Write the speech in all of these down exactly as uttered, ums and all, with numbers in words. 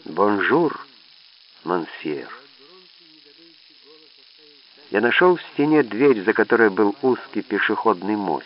«Бонжур, монсьер». Я нашел в стене дверь, за которой был узкий пешеходный мостик.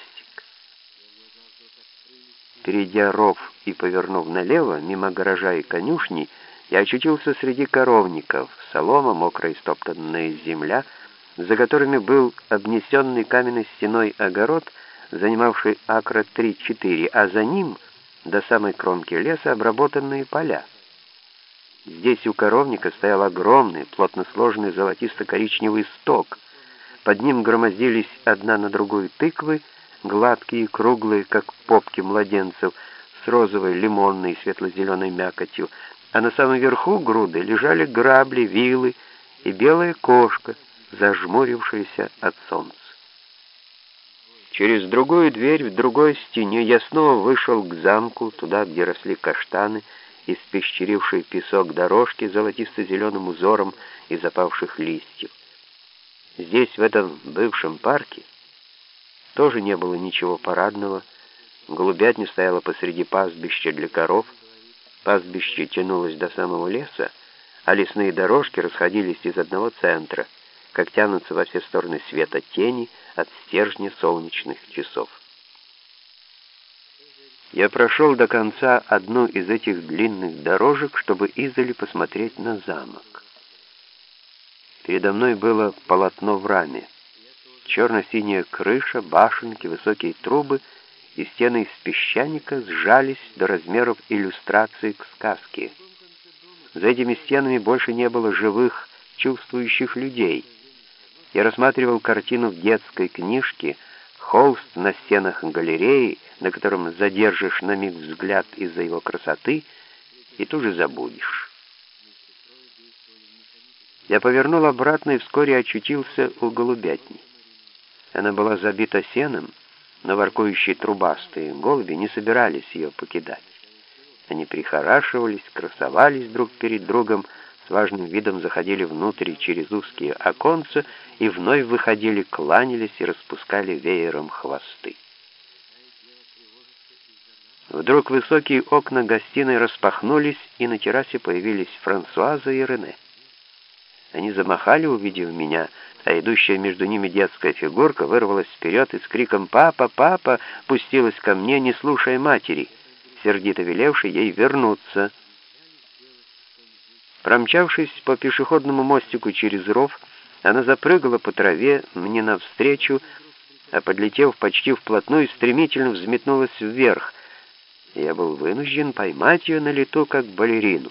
Перейдя ров и повернув налево, мимо гаража и конюшни, я очутился среди коровников, солома, мокрая и стоптанная земля, за которыми был обнесенный каменной стеной огород, занимавший акра три-четыре, а за ним, до самой кромки леса, обработанные поля. Здесь у коровника стоял огромный, плотно сложенный золотисто-коричневый сток. Под ним громоздились одна на другую тыквы, гладкие и круглые, как попки младенцев, с розовой, лимонной и светло-зеленой мякотью, а на самом верху груды лежали грабли, вилы и белая кошка, зажмурившаяся от солнца. Через другую дверь в другой стене я снова вышел к замку, туда, где росли каштаны, испещерившие песок дорожки золотисто-зеленым узором из опавших листьев. Здесь, в этом бывшем парке, тоже не было ничего парадного. Голубятня стояла посреди пастбища для коров, пастбище тянулось до самого леса, а лесные дорожки расходились из одного центра, как тянутся во все стороны света тени от стержня солнечных часов. Я прошел до конца одну из этих длинных дорожек, чтобы издали посмотреть на замок. Передо мной было полотно в раме. Черно-синяя крыша, башенки, высокие трубы и стены из песчаника сжались до размеров иллюстрации к сказке. За этими стенами больше не было живых, чувствующих людей. Я рассматривал картину в детской книжке, холст на стенах галереи, на котором задержишь на миг взгляд из-за его красоты, и тут же забудешь. Я повернул обратно и вскоре очутился у голубятни. Она была забита сеном, но воркующие трубастые голуби не собирались ее покидать. Они прихорашивались, красовались друг перед другом, с важным видом заходили внутрь через узкие оконца и вновь выходили, кланялись и распускали веером хвосты. Вдруг высокие окна гостиной распахнулись, и на террасе появились Франсуаза и Рене. Они замахали, увидев меня, а идущая между ними детская фигурка вырвалась вперед и с криком «Папа! Папа!» пустилась ко мне, не слушая матери, сердито велевшей ей вернуться. Промчавшись по пешеходному мостику через ров, она запрыгала по траве мне навстречу, а подлетев почти вплотную, стремительно взметнулась вверх. Я был вынужден поймать ее на лету, как балерину.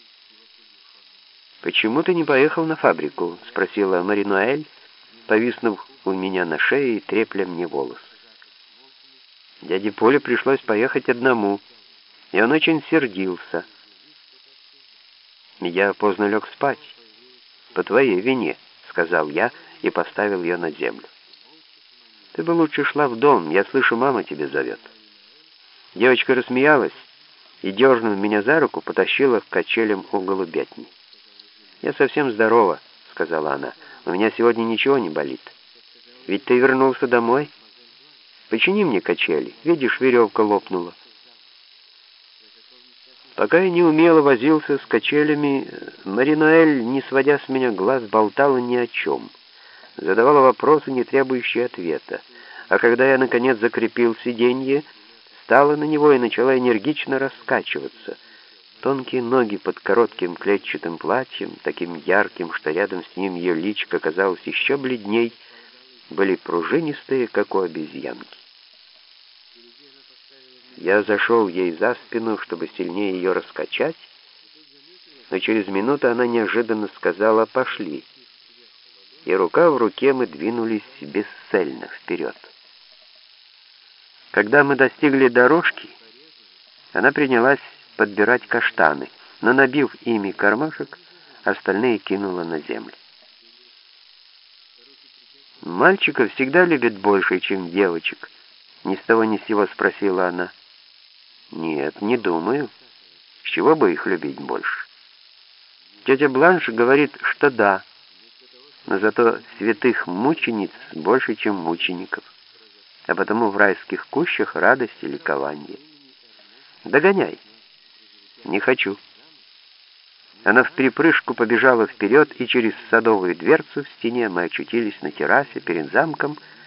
«Почему ты не поехал на фабрику?» — спросила Мари-Ноэль, повиснув у меня на шее и трепля мне волос. Дяде Поле пришлось поехать одному, и он очень сердился. «Я поздно лег спать. По твоей вине», — сказал я и поставил ее на землю. «Ты бы лучше шла в дом, я слышу, мама тебя зовет». Девочка рассмеялась и, дернув меня за руку, потащила к качелям у голубятни. «Я совсем здорова», — сказала она. «У меня сегодня ничего не болит. Ведь ты вернулся домой? Почини мне качели. Видишь, веревка лопнула». Пока я неумело возился с качелями, Мари-Ноэль, не сводя с меня глаз, болтала ни о чем. Задавала вопросы, не требующие ответа. А когда я, наконец, закрепил сиденье, встала на него и начала энергично раскачиваться. Тонкие ноги под коротким клетчатым платьем, таким ярким, что рядом с ним ее личико казалось еще бледней, были пружинистые, как у обезьянки. Я зашел ей за спину, чтобы сильнее ее раскачать, но через минуту она неожиданно сказала «пошли», и рука в руке мы двинулись бесцельно вперед. Когда мы достигли дорожки, она принялась подбирать каштаны, но, набив ими кармашек, остальные кинула на землю. «Мальчиков всегда любят больше, чем девочек?» — ни с того ни с сего спросила она. «Нет, не думаю. С чего бы их любить больше?» Тетя Бланш говорит, что да, но зато святых мучениц больше, чем мучеников, а потому в райских кущах радость и ликование. Догоняй. Не хочу. Она вприпрыжку побежала вперед, и через садовую дверцу в стене мы очутились на террасе перед замком,